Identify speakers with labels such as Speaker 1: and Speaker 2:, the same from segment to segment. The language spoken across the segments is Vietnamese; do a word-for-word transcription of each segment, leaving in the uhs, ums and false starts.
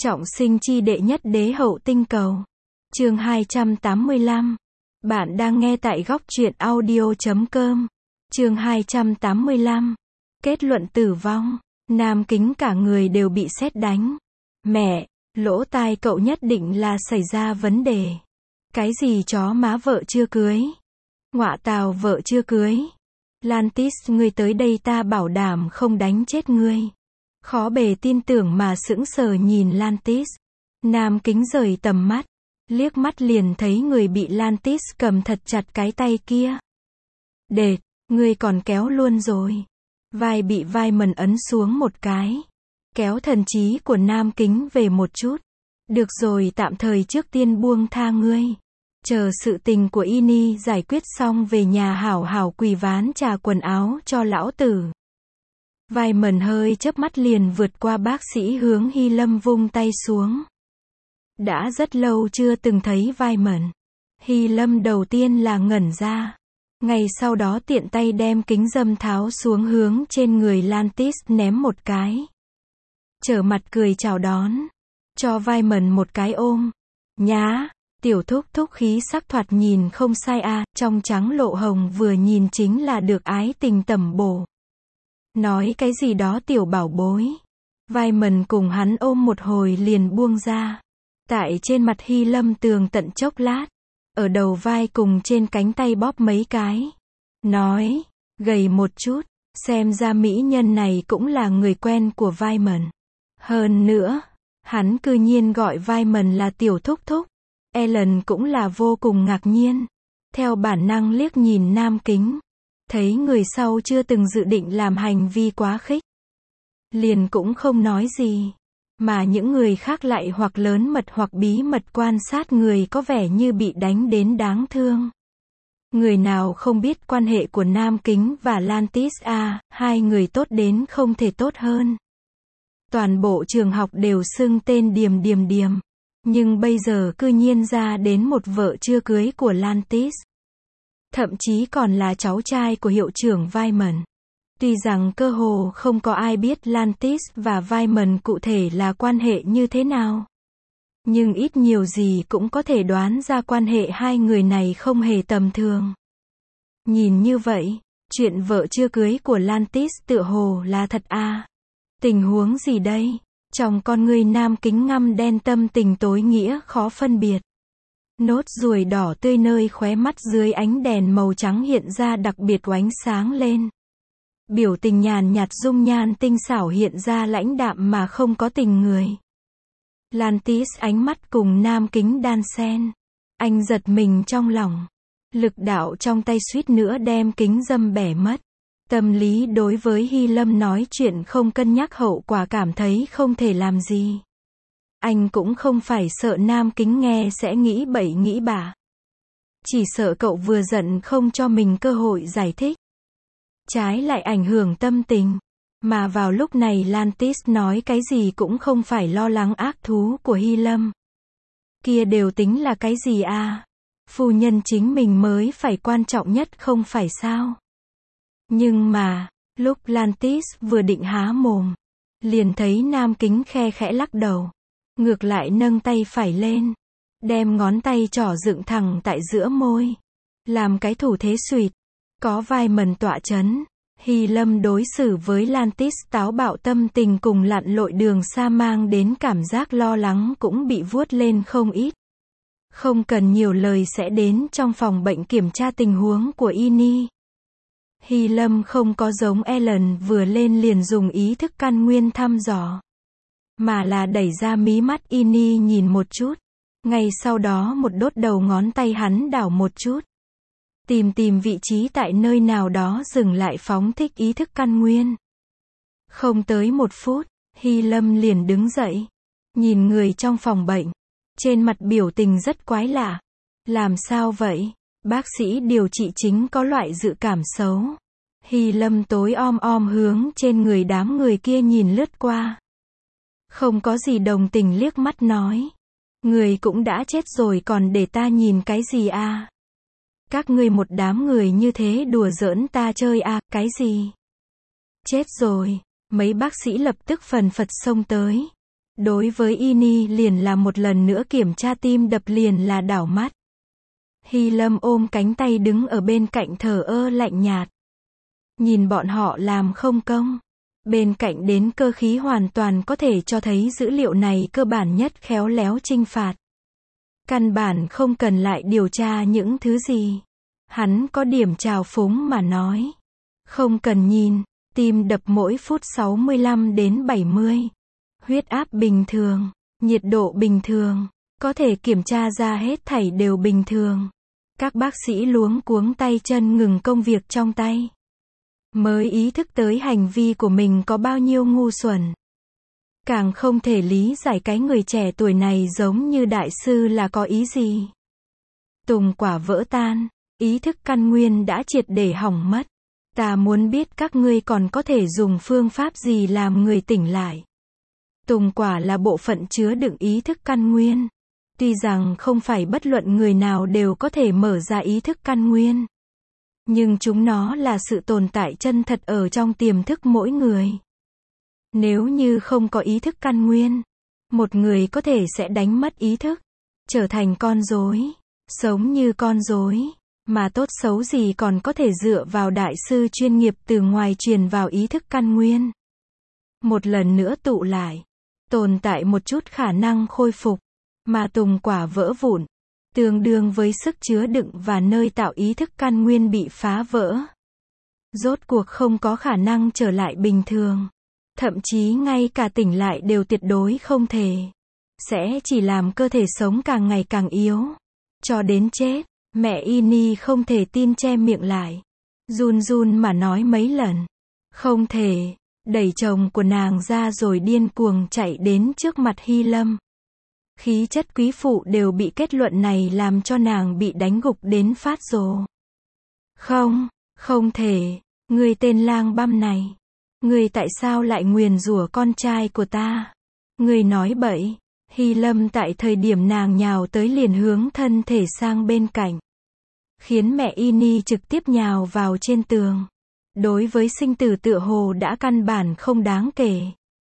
Speaker 1: Trọng sinh chi đệ nhất đế hậu tinh cầu. Chương hai trăm tám mươi lăm. Bạn đang nghe tại góc truyện audio chấm com. Chương hai trăm tám mươi lăm. Kết luận tử vong. Nam Kính cả người đều bị sét đánh. Mẹ, lỗ tai cậu nhất định là xảy ra vấn đề. Cái gì chó má vợ chưa cưới? Ngọa tào vợ chưa cưới? Lantis, ngươi tới đây ta bảo đảm không đánh chết ngươi. Khó bề tin tưởng mà sững sờ nhìn Lantis. Nam Kính rời tầm mắt, liếc mắt liền thấy người bị Lantis cầm thật chặt cái tay kia. Đệt, ngươi còn kéo luôn rồi. Vai bị vai mần ấn xuống một cái. Kéo thần trí của Nam Kính về một chút. Được rồi, tạm thời trước tiên buông tha ngươi. Chờ sự tình của Ini giải quyết xong về nhà hảo hảo quỳ ván trà quần áo cho lão tử. Vai mần hơi chớp mắt liền vượt qua bác sĩ hướng Hy Lâm vung tay xuống. Đã rất lâu chưa từng thấy vai mần. Hy Lâm đầu tiên là ngẩn ra. Ngay sau đó tiện tay đem kính dâm tháo xuống hướng trên người Lantis ném một cái. Trở mặt cười chào đón. Cho vai mần một cái ôm. Nhá, tiểu thúc thúc khí sắc thoạt nhìn không sai a, trong trắng lộ hồng vừa nhìn chính là được ái tình tẩm bổ. Nói cái gì đó tiểu bảo bối. Vai mần cùng hắn ôm một hồi liền buông ra. Tại trên mặt Hy Lâm tường tận chốc lát. Ở đầu vai cùng trên cánh tay bóp mấy cái. Nói, gầy một chút, xem ra mỹ nhân này cũng là người quen của vai mần. Hơn nữa, hắn cư nhiên gọi vai mần là tiểu thúc thúc. Ellen cũng là vô cùng ngạc nhiên. Theo bản năng liếc nhìn Nam Kính. Thấy người sau chưa từng dự định làm hành vi quá khích. Liền cũng không nói gì. Mà những người khác lại hoặc lớn mật hoặc bí mật quan sát người có vẻ như bị đánh đến đáng thương. Người nào không biết quan hệ của Nam Kính và Lantis à, hai người tốt đến không thể tốt hơn. Toàn bộ trường học đều xưng tên Điềm Điềm Điềm. Nhưng bây giờ cư nhiên ra đến một vợ chưa cưới của Lantis. Thậm chí còn là cháu trai của hiệu trưởng Wyman. Tuy rằng cơ hồ không có ai biết Lantis và Wyman cụ thể là quan hệ như thế nào. Nhưng ít nhiều gì cũng có thể đoán ra quan hệ hai người này không hề tầm thường. Nhìn như vậy, chuyện vợ chưa cưới của Lantis tựa hồ là thật à. Tình huống gì đây? Trong con người Nam Kính ngăm đen, tâm tình tối nghĩa khó phân biệt. Nốt ruồi đỏ tươi nơi khóe mắt dưới ánh đèn màu trắng hiện ra đặc biệt oánh sáng lên. Biểu tình nhàn nhạt, dung nhan tinh xảo hiện ra lãnh đạm mà không có tình người. Lantis ánh mắt cùng Nam Kính đan xen. Anh giật mình trong lòng. Lực đạo trong tay suýt nữa đem kính dâm bẻ mất. Tâm lý đối với Hy Lâm nói chuyện không cân nhắc hậu quả cảm thấy không thể làm gì. Anh cũng không phải sợ Nam Kính nghe sẽ nghĩ bậy nghĩ bạ. Chỉ sợ cậu vừa giận không cho mình cơ hội giải thích. Trái lại ảnh hưởng tâm tình. Mà vào lúc này Lantis nói cái gì cũng không phải lo lắng ác thú của Hy Lâm. Kia đều tính là cái gì à? Phu nhân chính mình mới phải quan trọng nhất không phải sao? Nhưng mà, lúc Lantis vừa định há mồm, liền thấy Nam Kính khe khẽ lắc đầu. Ngược lại nâng tay phải lên. Đem ngón tay trỏ dựng thẳng tại giữa môi. Làm cái thủ thế suyệt. Có vai mần tọa chấn. Hy Lâm đối xử với Lantis táo bạo, tâm tình cùng lặn lội đường xa mang đến cảm giác lo lắng cũng bị vuốt lên không ít. Không cần nhiều lời sẽ đến trong phòng bệnh kiểm tra tình huống của Ini. Hy Lâm không có giống Ellen vừa lên liền dùng ý thức căn nguyên thăm dò. Mà là đẩy ra mí mắt Ini nhìn một chút. Ngay sau đó một đốt đầu ngón tay hắn đảo một chút. Tìm tìm vị trí tại nơi nào đó dừng lại phóng thích ý thức căn nguyên. Không tới một phút, Hy Lâm liền đứng dậy. Nhìn người trong phòng bệnh. Trên mặt biểu tình rất quái lạ. Làm sao vậy? Bác sĩ điều trị chính có loại dự cảm xấu. Hy Lâm tối om om hướng trên người đám người kia nhìn lướt qua. Không có gì đồng tình liếc mắt nói. Người cũng đã chết rồi còn để ta nhìn cái gì à? Các ngươi một đám người như thế đùa giỡn ta chơi à, cái gì? Chết rồi, mấy bác sĩ lập tức phần phật xông tới. Đối với Ini liền là một lần nữa kiểm tra, tim đập liền là đảo mắt. Hy Lâm ôm cánh tay đứng ở bên cạnh thờ ơ lạnh nhạt. Nhìn bọn họ làm không công. Bên cạnh đến cơ khí hoàn toàn có thể cho thấy dữ liệu này cơ bản nhất khéo léo trinh phạt. Căn bản không cần lại điều tra những thứ gì. Hắn có điểm trào phúng mà nói. Không cần nhìn, tim đập mỗi phút sáu mươi lăm đến bảy mươi. Huyết áp bình thường, nhiệt độ bình thường, có thể kiểm tra ra hết thảy đều bình thường. Các bác sĩ luống cuống tay chân ngừng công việc trong tay. Mới ý thức tới hành vi của mình có bao nhiêu ngu xuẩn. Càng không thể lý giải cái người trẻ tuổi này giống như đại sư là có ý gì. Tùng quả vỡ tan, ý thức căn nguyên đã triệt để hỏng mất. Ta muốn biết các ngươi còn có thể dùng phương pháp gì làm người tỉnh lại. Tùng quả là bộ phận chứa đựng ý thức căn nguyên. Tuy rằng không phải bất luận người nào đều có thể mở ra ý thức căn nguyên. Nhưng chúng nó là sự tồn tại chân thật ở trong tiềm thức mỗi người. Nếu như không có ý thức căn nguyên, một người có thể sẽ đánh mất ý thức, trở thành con rối, sống như con rối, mà tốt xấu gì còn có thể dựa vào đại sư chuyên nghiệp từ ngoài truyền vào ý thức căn nguyên. Một lần nữa tụ lại, tồn tại một chút khả năng khôi phục, mà tùng quả vỡ vụn, tương đương với sức chứa đựng và nơi tạo ý thức căn nguyên bị phá vỡ. Rốt cuộc không có khả năng trở lại bình thường. Thậm chí ngay cả tỉnh lại đều tuyệt đối không thể. Sẽ chỉ làm cơ thể sống càng ngày càng yếu. Cho đến chết, mẹ Ini không thể tin che miệng lại. Run run mà nói mấy lần. Không thể, đẩy chồng của nàng ra rồi điên cuồng chạy đến trước mặt Hy Lâm. Khí chất quý phụ đều bị kết luận này làm cho nàng bị đánh gục đến phát rồ. Không, không thể, người tên lang băm này. Người tại sao lại nguyền rủa con trai của ta? Người nói bậy. Hy Lâm tại thời điểm nàng nhào tới liền hướng thân thể sang bên cạnh. Khiến mẹ Ini trực tiếp nhào vào trên tường. Đối với sinh tử tựa hồ đã căn bản không đáng kể.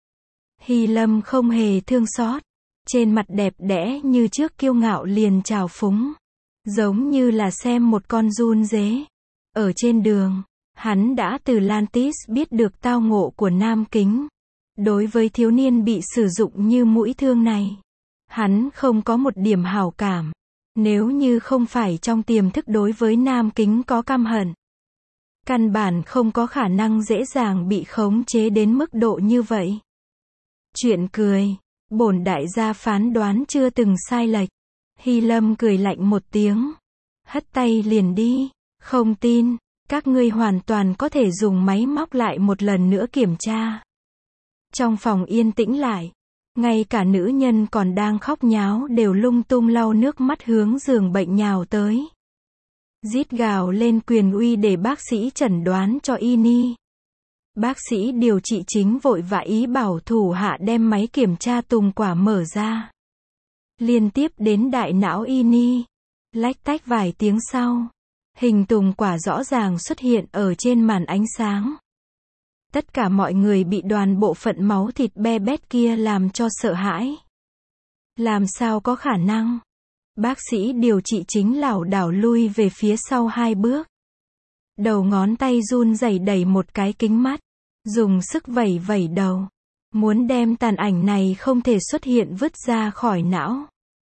Speaker 1: Hy Lâm không hề thương xót. Trên mặt đẹp đẽ như trước kiêu ngạo liền trào phúng. Giống như là xem một con giun dế. Ở trên đường, hắn đã từ Lantis biết được tao ngộ của Nam Kính. Đối với thiếu niên bị sử dụng như mũi thương này, hắn không có một điểm hảo cảm. Nếu như không phải trong tiềm thức đối với Nam Kính có căm hận, căn bản không có khả năng dễ dàng bị khống chế đến mức độ như vậy. Chuyện cười. Bổn đại gia phán đoán chưa từng sai lệch. Hy Lâm cười lạnh một tiếng. Hất tay liền đi. Không tin. Các ngươi hoàn toàn có thể dùng máy móc lại một lần nữa kiểm tra. Trong phòng yên tĩnh lại. Ngay cả nữ nhân còn đang khóc nháo đều lung tung lau nước mắt hướng giường bệnh nhào tới. Rít gào lên quyền uy để bác sĩ chẩn đoán cho Ini. Bác sĩ điều trị chính vội vã ý bảo thủ hạ đem máy kiểm tra tùng quả mở ra. Liên tiếp đến đại não Ini. Lách tách vài tiếng sau. Hình tùng quả rõ ràng xuất hiện ở trên màn ánh sáng. Tất cả mọi người bị đoàn bộ phận máu thịt be bét kia làm cho sợ hãi. Làm sao có khả năng? Bác sĩ điều trị chính lảo đảo lui về phía sau hai bước. Đầu ngón tay run rẩy đẩy một cái kính mắt. Dùng sức vẩy vẩy đầu. Muốn đem tàn ảnh này không thể xuất hiện vứt ra khỏi não.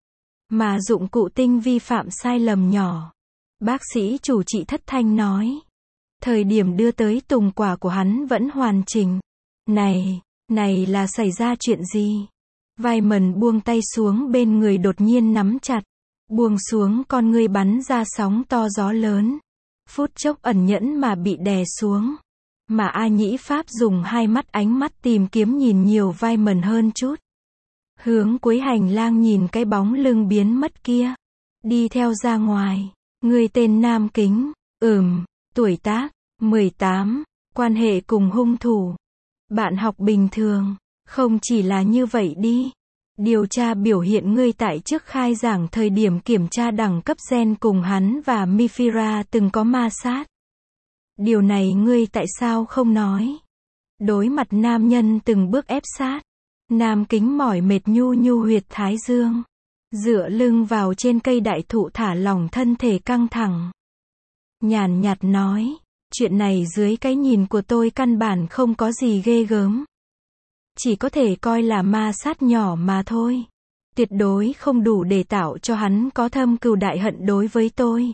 Speaker 1: Mà dụng cụ tinh vi phạm sai lầm nhỏ. Bác sĩ chủ trị thất thanh nói. Thời điểm đưa tới tùng quả của hắn vẫn hoàn chỉnh. Này, này là xảy ra chuyện gì? Wyman buông tay xuống bên người đột nhiên nắm chặt. Buông xuống con ngươi bắn ra sóng to gió lớn. Phút chốc ẩn nhẫn mà bị đè xuống. Mà A Nhĩ Pháp dùng hai mắt ánh mắt tìm kiếm nhìn nhiều Wyman hơn chút. Hướng cuối hành lang nhìn cái bóng lưng biến mất kia. Đi theo ra ngoài. Người tên Nam Kính. Ừm, tuổi tác, mười tám. Quan hệ cùng hung thủ. Bạn học bình thường. Không chỉ là như vậy đi. Điều tra biểu hiện ngươi tại trước khai giảng thời điểm kiểm tra đẳng cấp gen cùng hắn và Mifira từng có ma sát. Điều này ngươi tại sao không nói? Đối mặt nam nhân từng bước ép sát. Nam Kính mỏi mệt nhu nhu huyệt thái dương. Dựa lưng vào trên cây đại thụ thả lỏng thân thể căng thẳng. Nhàn nhạt nói, chuyện này dưới cái nhìn của tôi căn bản không có gì ghê gớm. Chỉ có thể coi là ma sát nhỏ mà thôi. Tuyệt đối không đủ để tạo cho hắn có thâm cừu đại hận đối với tôi.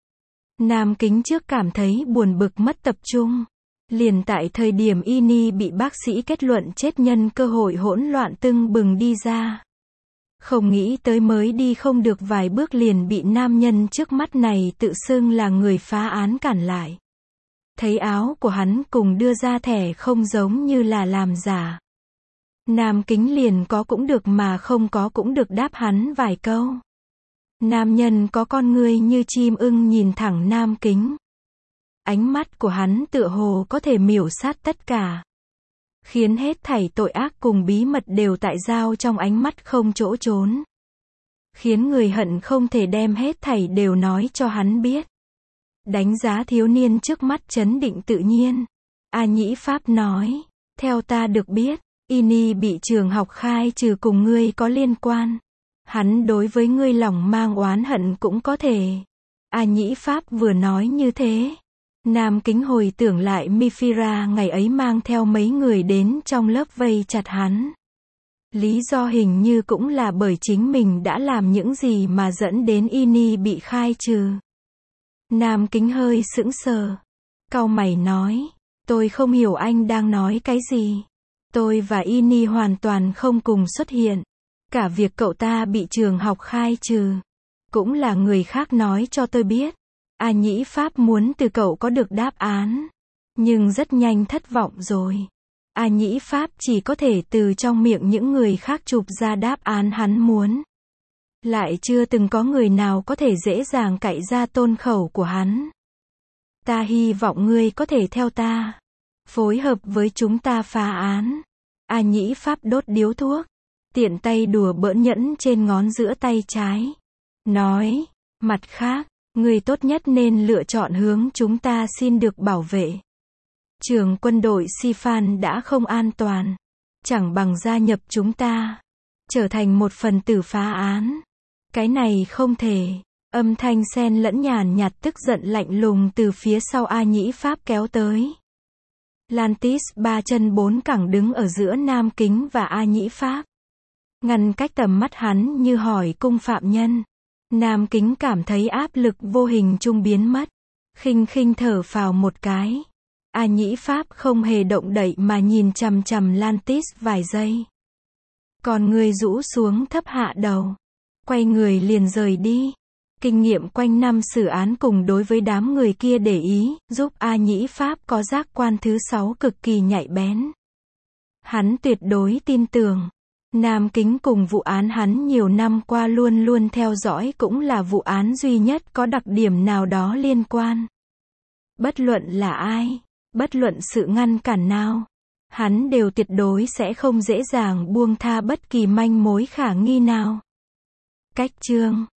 Speaker 1: Nam Kính trước cảm thấy buồn bực mất tập trung. Liền tại thời điểm Ini bị bác sĩ kết luận chết nhân cơ hội hỗn loạn tưng bừng đi ra. Không nghĩ tới mới đi không được vài bước liền bị nam nhân trước mắt này tự xưng là người phá án cản lại. Thấy áo của hắn cùng đưa ra thẻ không giống như là làm giả. Nam Kính liền có cũng được mà không có cũng được đáp hắn vài câu. Nam nhân có con ngươi như chim ưng nhìn thẳng Nam Kính. Ánh mắt của hắn tựa hồ có thể miểu sát tất cả. Khiến hết thảy tội ác cùng bí mật đều tại giao trong ánh mắt không chỗ trốn. Khiến người hận không thể đem hết thảy đều nói cho hắn biết. Đánh giá thiếu niên trước mắt trấn định tự nhiên. A Nhĩ Pháp nói, theo ta được biết, Ini bị trường học khai trừ cùng ngươi có liên quan. Hắn đối với ngươi lòng mang oán hận cũng có thể. A Nhĩ Pháp vừa nói như thế. Nam Kính hồi tưởng lại Mifira ngày ấy mang theo mấy người đến trong lớp vây chặt hắn. Lý do hình như cũng là bởi chính mình đã làm những gì mà dẫn đến Ini bị khai trừ. Nam Kính hơi sững sờ. Cau mày nói, tôi không hiểu anh đang nói cái gì. Tôi và Ini hoàn toàn không cùng xuất hiện. Cả việc cậu ta bị trường học khai trừ, cũng là người khác nói cho tôi biết. A Nhĩ Pháp muốn từ cậu có được đáp án. Nhưng rất nhanh thất vọng rồi. A Nhĩ Pháp chỉ có thể từ trong miệng những người khác chụp ra đáp án hắn muốn. Lại chưa từng có người nào có thể dễ dàng cạy ra tôn khẩu của hắn. Ta hy vọng ngươi có thể theo ta. Phối hợp với chúng ta phá án. A Nhĩ Pháp đốt điếu thuốc. Tiện tay đùa bỡn nhẫn trên ngón giữa tay trái. Nói, mặt khác, người tốt nhất nên lựa chọn hướng chúng ta xin được bảo vệ. Trường quân đội Sifan đã không an toàn. Chẳng bằng gia nhập chúng ta. Trở thành một phần tử phá án. Cái này không thể. Âm thanh xen lẫn nhàn nhạt tức giận lạnh lùng từ phía sau A Nhĩ Pháp kéo tới. Lantis ba chân bốn cẳng đứng ở giữa Nam Kính và A Nhĩ Pháp. Ngăn cách tầm mắt hắn như hỏi cung phạm nhân. Nam Kính cảm thấy áp lực vô hình trung biến mất. Khinh khinh thở phào một cái. A Nhĩ Pháp không hề động đậy mà nhìn chằm chằm Lantis vài giây. Còn người rũ xuống thấp hạ đầu. Quay người liền rời đi. Kinh nghiệm quanh năm xử án cùng đối với đám người kia để ý, giúp A Nhĩ Pháp có giác quan thứ sáu cực kỳ nhạy bén. Hắn tuyệt đối tin tưởng. Nam Kính cùng vụ án hắn nhiều năm qua luôn luôn theo dõi cũng là vụ án duy nhất có đặc điểm nào đó liên quan. Bất luận là ai, bất luận sự ngăn cản nào, hắn đều tuyệt đối sẽ không dễ dàng buông tha bất kỳ manh mối khả nghi nào. Cách chương